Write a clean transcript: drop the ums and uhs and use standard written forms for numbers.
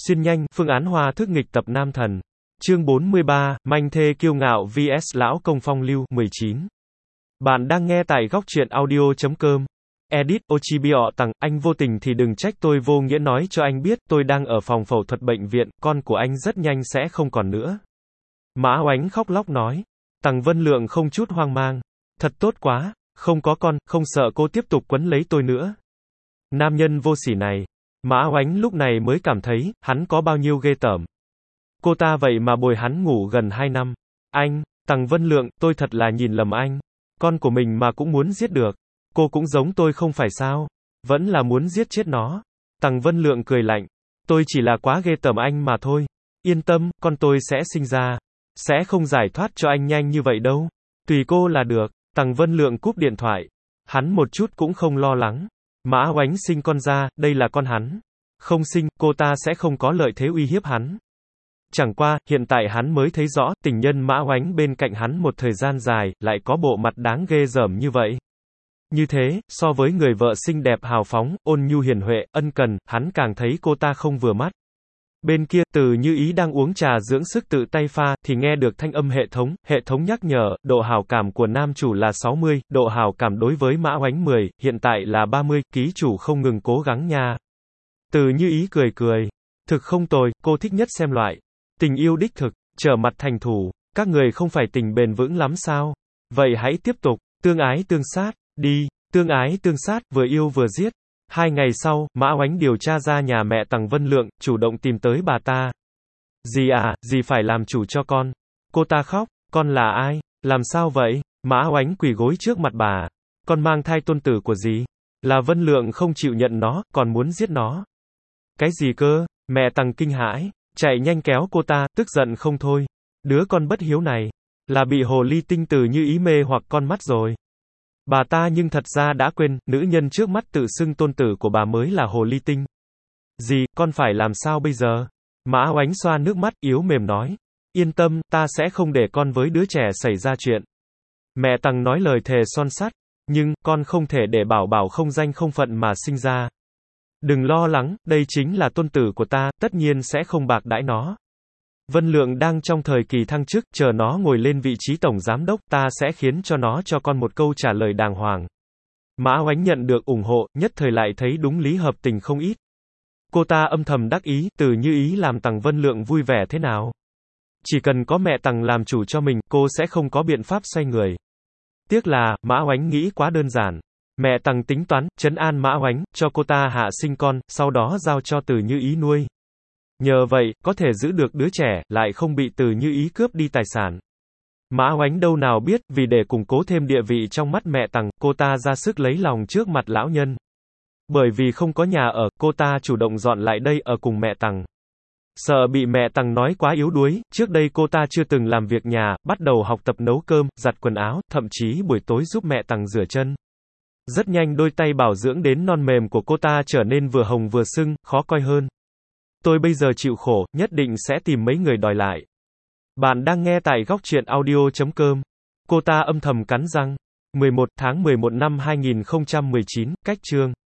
Xuyên nhanh, phương án hoa thức nghịch tập nam thần. Chương 43, manh thê kiêu ngạo vs lão công phong lưu, 19. Bạn đang nghe tại góc truyện audio.com. Edit, Ochibio tặng, anh vô tình thì đừng trách tôi vô nghĩa nói cho anh biết, tôi đang ở phòng phẫu thuật bệnh viện, con của anh rất nhanh sẽ không còn nữa. Mã Oánh khóc lóc nói. Tằng Vân Lượng không chút hoang mang. Thật tốt quá, không có con, không sợ cô tiếp tục quấn lấy tôi nữa. Nam nhân vô sỉ này. Mã Oánh lúc này mới cảm thấy, hắn có bao nhiêu ghê tởm. Cô ta vậy mà bồi hắn ngủ gần 2 năm. Anh, Tằng Vân Lượng, tôi thật là nhìn lầm anh. Con của mình mà cũng muốn giết được. Cô cũng giống tôi không phải sao? Vẫn là muốn giết chết nó. Tằng Vân Lượng cười lạnh. Tôi chỉ là quá ghê tởm anh mà thôi. Yên tâm, con tôi sẽ sinh ra. Sẽ không giải thoát cho anh nhanh như vậy đâu. Tùy cô là được. Tằng Vân Lượng cúp điện thoại. Hắn một chút cũng không lo lắng. Mã Oánh sinh con ra, đây là con hắn. Không sinh, cô ta sẽ không có lợi thế uy hiếp hắn. Chẳng qua, hiện tại hắn mới thấy rõ, tình nhân Mã Oánh bên cạnh hắn một thời gian dài, lại có bộ mặt đáng ghê rợm như vậy. Như thế, so với người vợ xinh đẹp hào phóng, ôn nhu hiền huệ, ân cần, hắn càng thấy cô ta không vừa mắt. Bên kia, Từ Như Ý đang uống trà dưỡng sức tự tay pha, thì nghe được thanh âm hệ thống nhắc nhở, độ hảo cảm của nam chủ là 60, độ hảo cảm đối với Mã Oánh 10, hiện tại là 30, ký chủ không ngừng cố gắng nha. Từ Như Ý cười cười. Thực không tồi, cô thích nhất xem loại tình yêu đích thực, trở mặt thành thù, các người không phải tình bền vững lắm sao? Vậy hãy tiếp tục, tương ái tương sát, đi, tương ái tương sát, vừa yêu vừa giết. 2 ngày sau, Mã Oánh điều tra ra nhà mẹ Tằng Vân Lượng, chủ động tìm tới bà ta. Dì à, dì phải làm chủ cho con. Cô ta khóc, con là ai? Làm sao vậy? Mã Oánh quỳ gối trước mặt bà. Con mang thai tôn tử của dì. Là Vân Lượng không chịu nhận nó, còn muốn giết nó. Cái gì cơ? Mẹ Tằng kinh hãi, chạy nhanh kéo cô ta, tức giận không thôi. Đứa con bất hiếu này, là bị hồ ly tinh Từ Như Ý mê hoặc con mắt rồi. Bà ta nhưng thật ra đã quên, nữ nhân trước mắt tự xưng tôn tử của bà mới là hồ ly tinh. Dì, con phải làm sao bây giờ? Mã Oánh xoa nước mắt, yếu mềm nói. Yên tâm, ta sẽ không để con với đứa trẻ xảy ra chuyện. Mẹ Tằng nói lời thề son sắt. Nhưng, con không thể để bảo bảo không danh không phận mà sinh ra. Đừng lo lắng, đây chính là tôn tử của ta, tất nhiên sẽ không bạc đãi nó. Vân Lượng đang trong thời kỳ thăng chức, chờ nó ngồi lên vị trí tổng giám đốc, ta sẽ khiến cho nó cho con một câu trả lời đàng hoàng. Mã Oánh nhận được ủng hộ, nhất thời lại thấy đúng lý hợp tình không ít. Cô ta âm thầm đắc ý, Từ Như Ý làm Tằng Vân Lượng vui vẻ thế nào. Chỉ cần có mẹ Tằng làm chủ cho mình, cô sẽ không có biện pháp xoay người. Tiếc là, Mã Oánh nghĩ quá đơn giản. Mẹ Tằng tính toán, trấn an Mã Oánh, cho cô ta hạ sinh con, sau đó giao cho Từ Như Ý nuôi. Nhờ vậy, có thể giữ được đứa trẻ, lại không bị Từ Như Ý cướp đi tài sản. Mã Oánh đâu nào biết, vì để củng cố thêm địa vị trong mắt mẹ Tằng, cô ta ra sức lấy lòng trước mặt lão nhân. Bởi vì không có nhà ở, cô ta chủ động dọn lại đây ở cùng mẹ Tằng. Sợ bị mẹ Tằng nói quá yếu đuối, trước đây cô ta chưa từng làm việc nhà, bắt đầu học tập nấu cơm, giặt quần áo, thậm chí buổi tối giúp mẹ Tằng rửa chân. Rất nhanh đôi tay bảo dưỡng đến non mềm của cô ta trở nên vừa hồng vừa sưng, khó coi hơn. Tôi bây giờ chịu khổ, nhất định sẽ tìm mấy người đòi lại. Bạn đang nghe tại góc truyện audio.com. Cô ta âm thầm cắn răng. 11 tháng 11 năm 2019, cách chương.